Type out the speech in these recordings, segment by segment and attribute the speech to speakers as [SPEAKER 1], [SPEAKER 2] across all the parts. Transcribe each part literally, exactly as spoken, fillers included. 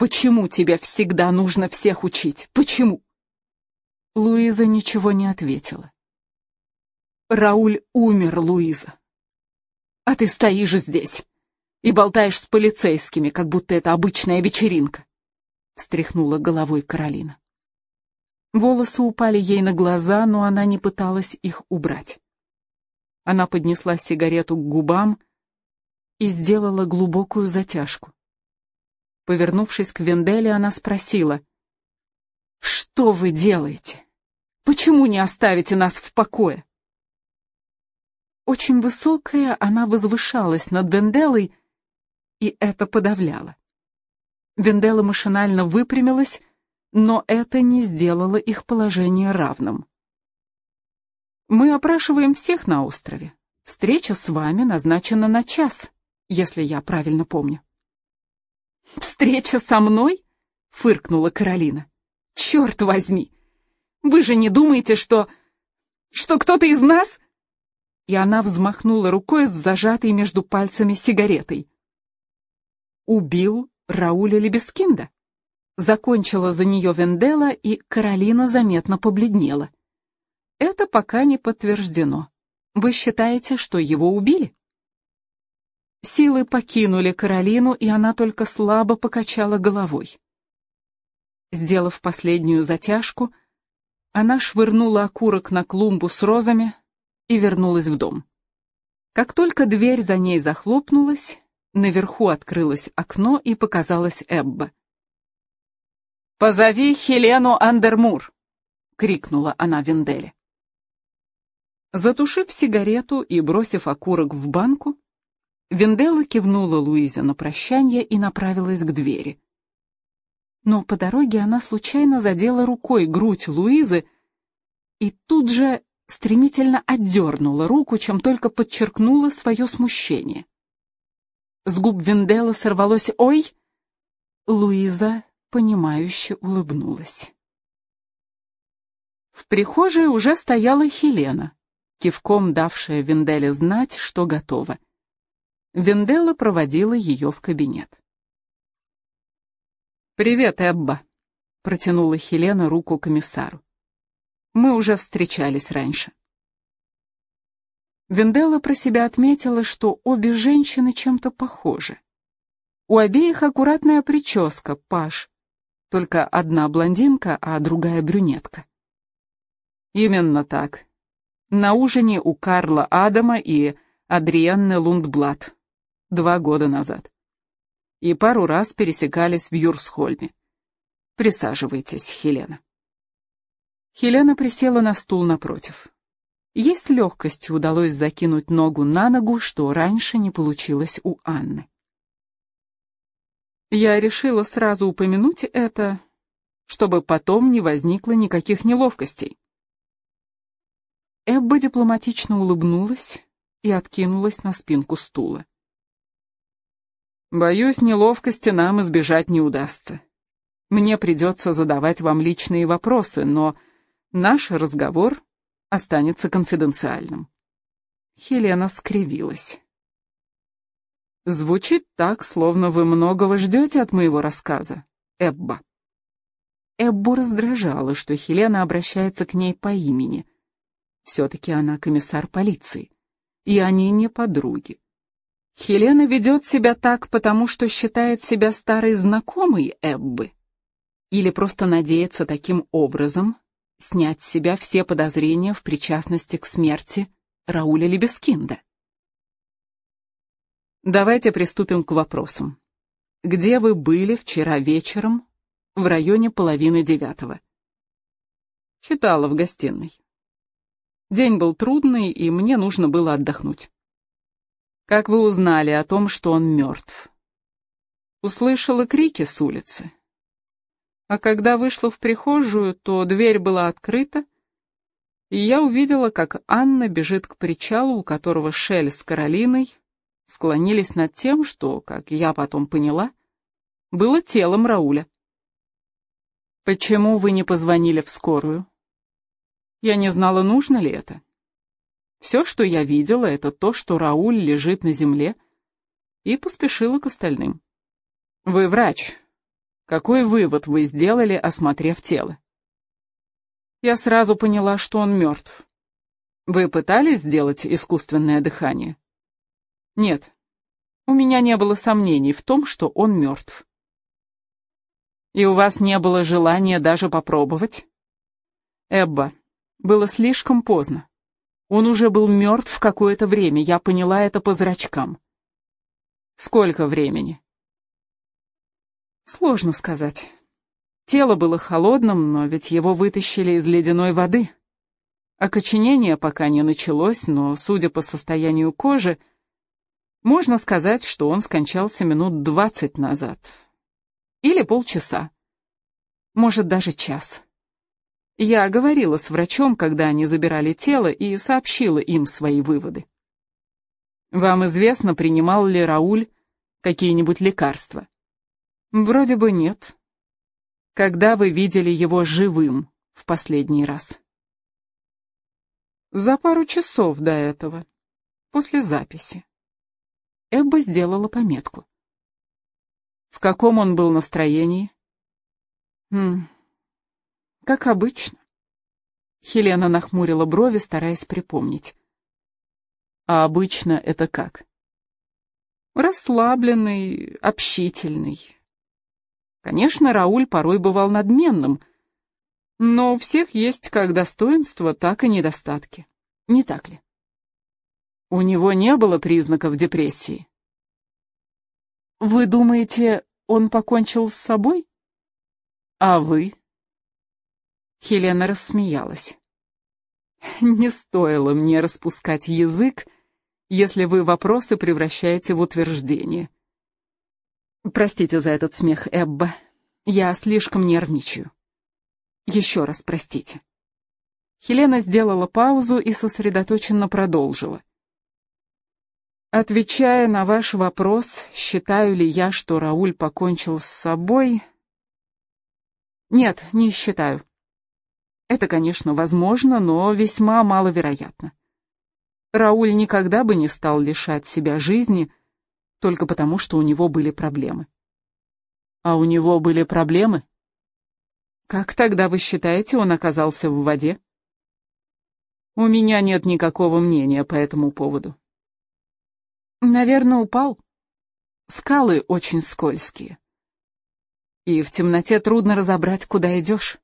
[SPEAKER 1] Почему тебе всегда нужно всех учить? Почему?» Луиза ничего не ответила. «Рауль умер, Луиза. А ты стоишь здесь и болтаешь с полицейскими, как будто это обычная вечеринка», — встряхнула головой Каролина. Волосы упали ей на глаза, но она не пыталась их убрать. Она поднесла сигарету к губам и сделала глубокую затяжку. Повернувшись к Венделе, она спросила: «Что вы делаете? Почему не оставите нас в покое?» Очень высокая, она возвышалась над Венделой, и это подавляло. Вендела машинально выпрямилась, но это не сделало их положение равным. «Мы опрашиваем всех на острове. Встреча с вами назначена на час, если я правильно помню». «Встреча со мной?» — фыркнула Каролина. «Черт возьми! Вы же не думаете, что... что кто-то из нас...» И она взмахнула рукой с зажатой между пальцами сигаретой. «Убил Рауля Лебескинда?» Закончила за нее Вендела, и Каролина заметно побледнела. «Это пока не подтверждено. Вы считаете, что его убили?» Силы покинули Каролину, и она только слабо покачала головой. Сделав последнюю затяжку, она швырнула окурок на клумбу с розами и вернулась в дом. Как только дверь за ней захлопнулась, наверху открылось окно и показалась Эбба. «Позови Хелену Андермур!» — крикнула она Венделе. Затушив сигарету и бросив окурок в банку, Вендела кивнула Луизе на прощание и направилась к двери. Но по дороге она случайно задела рукой грудь Луизы и тут же стремительно отдернула руку, чем только подчеркнула свое смущение. С губ Венделы сорвалось «Ой!». Луиза, понимающе улыбнулась. В прихожей уже стояла Хелена, кивком давшая Венделе знать, что готова. Вендела проводила ее в кабинет. «Привет, Эбба», — протянула Хелена руку комиссару. «Мы уже встречались раньше». Вендела про себя отметила, что обе женщины чем-то похожи. У обеих аккуратная прическа, паж, только одна блондинка, а другая брюнетка. Именно так. На ужине у Карла Адама и Адриенны Лундблат два года назад. И пару раз пересекались в Юрсхольме. Присаживайтесь, Хелена. Хелена присела на стул напротив. Ей с легкостью удалось закинуть ногу на ногу, что раньше не получилось у Анны. Я решила сразу упомянуть это, чтобы потом не возникло никаких неловкостей. Эбба дипломатично улыбнулась и откинулась на спинку стула. Боюсь, неловкости нам избежать не удастся. Мне придется задавать вам личные вопросы, но наш разговор останется конфиденциальным. Хелена скривилась. Звучит так, словно вы многого ждете от моего рассказа, Эбба. Эббу раздражало, что Хелена обращается к ней по имени. Все-таки она комиссар полиции, и они не подруги. Хелена ведет себя так, потому что считает себя старой знакомой Эббы? Или просто надеется таким образом снять с себя все подозрения в причастности к смерти Рауля Лебескинда? Давайте приступим к вопросам. Где вы были вчера вечером в районе половины девятого? Читала в гостиной. День был трудный, и мне нужно было отдохнуть. Как вы узнали о том, что он мертв? Услышала крики с улицы. А когда вышла в прихожую, то дверь была открыта, и я увидела, как Анна бежит к причалу, у которого Шель с Каролиной склонились над тем, что, как я потом поняла, было телом Рауля. Почему вы не позвонили в скорую? Я не знала, нужно ли это. Все, что я видела, это то, что Рауль лежит на земле, и поспешила к остальным. Вы врач. Какой вывод вы сделали, осмотрев тело? Я сразу поняла, что он мертв. Вы пытались сделать искусственное дыхание? Нет. У меня не было сомнений в том, что он мертв. И у вас не было желания даже попробовать? Эбба, было слишком поздно. Он уже был мертв какое-то время, я поняла это по зрачкам. Сколько времени? Сложно сказать. Тело было холодным, но ведь его вытащили из ледяной воды. Окоченение пока не началось, но, судя по состоянию кожи, можно сказать, что он скончался минут двадцать назад. Или полчаса. Может, даже час. Я говорила с врачом, когда они забирали тело, и сообщила им свои выводы. Вам известно, принимал ли Рауль какие-нибудь лекарства? Вроде бы нет. Когда вы видели его живым в последний раз? За пару часов до этого, после записи. Эбба сделала пометку. В каком он был настроении? Хм, как обычно. Хелена нахмурила брови, стараясь припомнить. А обычно это как? Расслабленный, общительный. Конечно, Рауль порой бывал надменным, но у всех есть как достоинства, так и недостатки. Не так ли? У него не было признаков депрессии. Вы думаете, он покончил с собой? А вы? Хелена рассмеялась. Не стоило мне распускать язык, если вы вопросы превращаете в утверждения. Простите за этот смех, Эбба. Я слишком нервничаю. Еще раз простите. Хелена сделала паузу и сосредоточенно продолжила. Отвечая на ваш вопрос, считаю ли я, что Рауль покончил с собой? Нет, не считаю. Это, конечно, возможно, но весьма маловероятно. Рауль никогда бы не стал лишать себя жизни, только потому, что у него были проблемы. А у него были проблемы? Как тогда, вы считаете, он оказался в воде? У меня нет никакого мнения по этому поводу. Наверное, упал. Скалы очень скользкие. И в темноте трудно разобрать, куда идешь.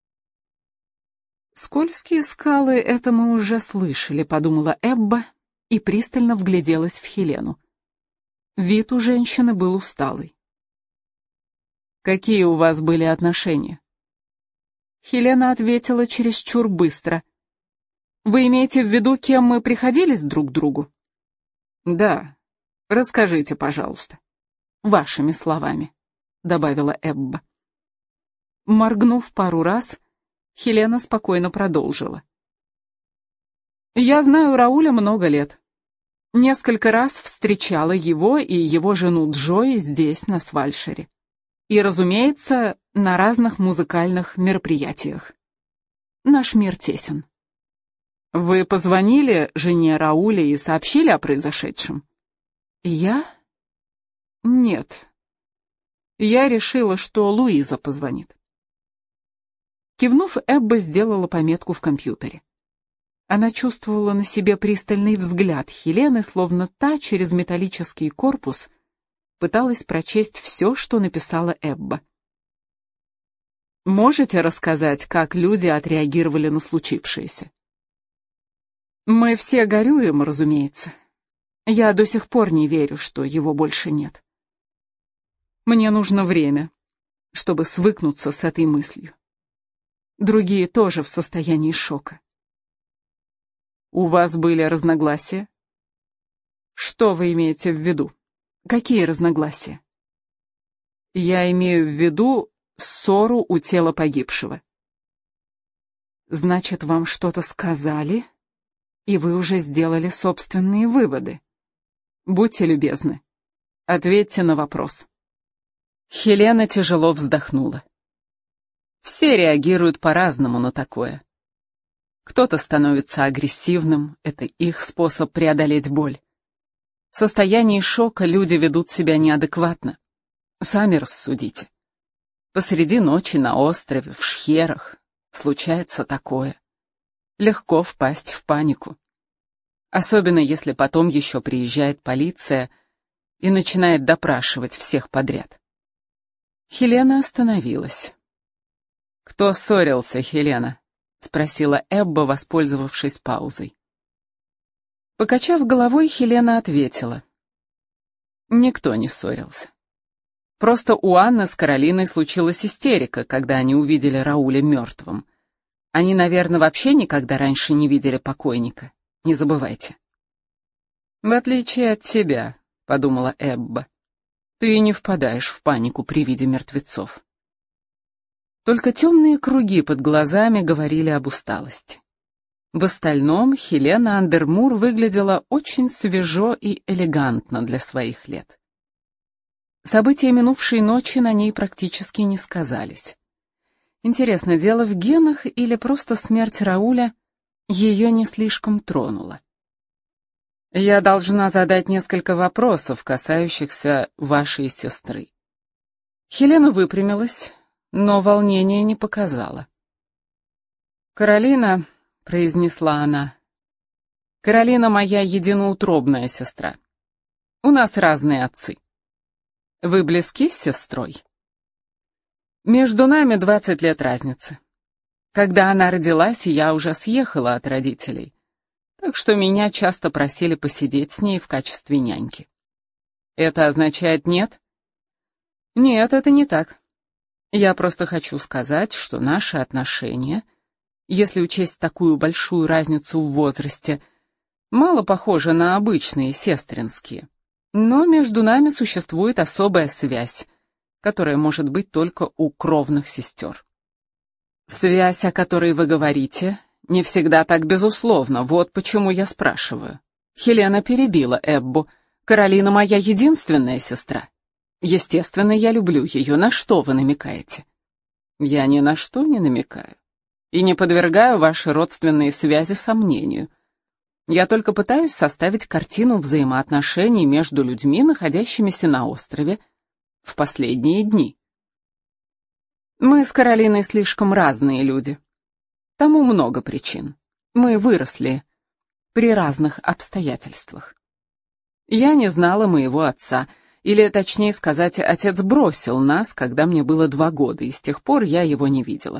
[SPEAKER 1] Скользкие скалы, это мы уже слышали, подумала Эбба и пристально вгляделась в Хелену. Вид у женщины был усталый. «Какие у вас были отношения?» Хелена ответила чересчур быстро. «Вы имеете в виду, кем мы приходились друг к другу?» «Да. Расскажите, пожалуйста». «Вашими словами», — добавила Эбба. Моргнув пару раз, Хелена спокойно продолжила. «Я знаю Рауля много лет. Несколько раз встречала его и его жену Джой здесь, на Свальшере. И, разумеется, на разных музыкальных мероприятиях. Наш мир тесен. Вы позвонили жене Рауля и сообщили о произошедшем? Я? Нет. Я решила, что Луиза позвонит. Кивнув, Эбба сделала пометку в компьютере. Она чувствовала на себе пристальный взгляд Хелены, словно та через металлический корпус пыталась прочесть все, что написала Эбба. Можете рассказать, как люди отреагировали на случившееся? Мы все горюем, разумеется. Я до сих пор не верю, что его больше нет. Мне нужно время, чтобы свыкнуться с этой мыслью. Другие тоже в состоянии шока. У вас были разногласия? Что вы имеете в виду? Какие разногласия? Я имею в виду ссору у тела погибшего. Значит, вам что-то сказали, и вы уже сделали собственные выводы. Будьте любезны, ответьте на вопрос. Хелена тяжело вздохнула. Все реагируют по-разному на такое. Кто-то становится агрессивным, это их способ преодолеть боль. В состоянии шока люди ведут себя неадекватно. Сами рассудите. Посреди ночи на острове, в шхерах, случается такое. Легко впасть в панику. Особенно если потом еще приезжает полиция и начинает допрашивать всех подряд. Хелена остановилась. «Кто ссорился, Хелена?» — спросила Эбба, воспользовавшись паузой. Покачав головой, Хелена ответила. Никто не ссорился. Просто у Анны с Каролиной случилась истерика, когда они увидели Рауля мертвым. Они, наверное, вообще никогда раньше не видели покойника. Не забывайте. «В отличие от тебя», — подумала Эбба, — «ты не впадаешь в панику при виде мертвецов». Только темные круги под глазами говорили об усталости. В остальном Хелена Андермур выглядела очень свежо и элегантно для своих лет. События минувшей ночи на ней практически не сказались. Интересно, дело в генах или просто смерть Рауля ее не слишком тронула? «Я должна задать несколько вопросов, касающихся вашей сестры». Хелена выпрямилась, но волнения не показала. «Каролина», — произнесла она, — «Каролина моя единоутробная сестра. У нас разные отцы. Вы близки с сестрой?» «Между нами двадцать лет разницы. Когда она родилась, я уже съехала от родителей, так что меня часто просили посидеть с ней в качестве няньки». «Это означает нет?» «Нет, это не так. Я просто хочу сказать, что наши отношения, если учесть такую большую разницу в возрасте, мало похожи на обычные сестринские. Но между нами существует особая связь, которая может быть только у кровных сестер. Связь, о которой вы говорите, не всегда так безусловна, вот почему я спрашиваю». Хелена перебила Эббу. «Каролина моя единственная сестра. Естественно, я люблю ее. На что вы намекаете?» «Я ни на что не намекаю. И не подвергаю ваши родственные связи сомнению. Я только пытаюсь составить картину взаимоотношений между людьми, находящимися на острове в последние дни. Мы с Каролиной слишком разные люди. Тому много причин. Мы выросли при разных обстоятельствах. Я не знала моего отца, или, точнее сказать, отец бросил нас, когда мне было два года, и с тех пор я его не видела.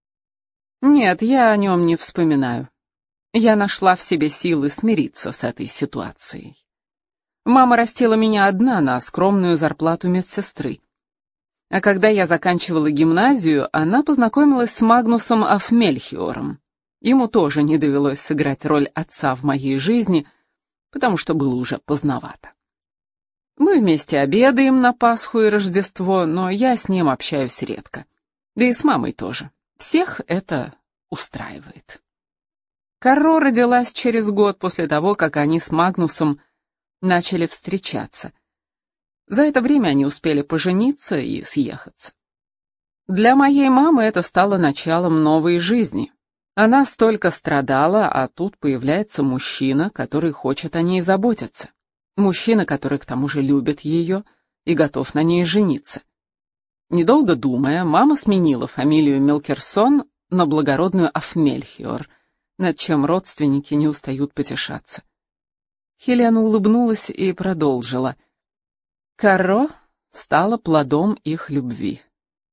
[SPEAKER 1] Нет, я о нем не вспоминаю. Я нашла в себе силы смириться с этой ситуацией. Мама растила меня одна на скромную зарплату медсестры. А когда я заканчивала гимназию, она познакомилась с Магнусом аф Мельхиором. Ему тоже не довелось сыграть роль отца в моей жизни, потому что было уже поздновато. Мы вместе обедаем на Пасху и Рождество, но я с ним общаюсь редко. Да и с мамой тоже. Всех это устраивает. Карро родилась через год после того, как они с Магнусом начали встречаться. За это время они успели пожениться и съехаться. Для моей мамы это стало началом новой жизни. Она столько страдала, а тут появляется мужчина, который хочет о ней заботиться. Мужчина, который к тому же любит ее и готов на ней жениться. Недолго думая, мама сменила фамилию Милкерсон на благородную аф Мельхиор, над чем родственники не устают потешаться. Хелена улыбнулась и продолжила. Карро стала плодом их любви.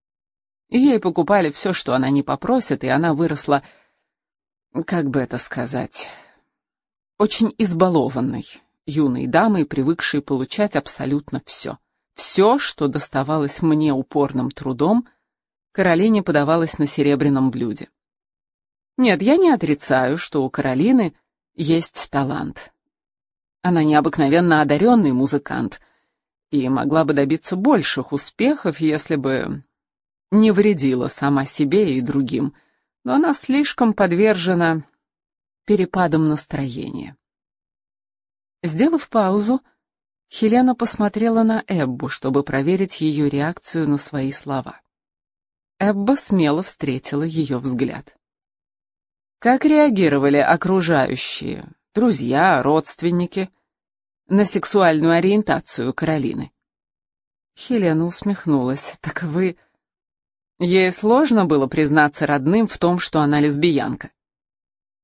[SPEAKER 1] Ей покупали все, что она не попросит, и она выросла, как бы это сказать, очень избалованной юной дамой, привыкшей получать абсолютно все. Все, что доставалось мне упорным трудом, Каролине подавалось на серебряном блюде. Нет, я не отрицаю, что у Каролины есть талант. Она необыкновенно одаренный музыкант и могла бы добиться больших успехов, если бы не вредила сама себе и другим, но она слишком подвержена перепадам настроения. Сделав паузу, Хелена посмотрела на Эббу, чтобы проверить ее реакцию на свои слова. Эбба смело встретила ее взгляд. Как реагировали окружающие, друзья, родственники, на сексуальную ориентацию Каролины? Хелена усмехнулась. Так вы... Ей сложно было признаться родным в том, что она лесбиянка.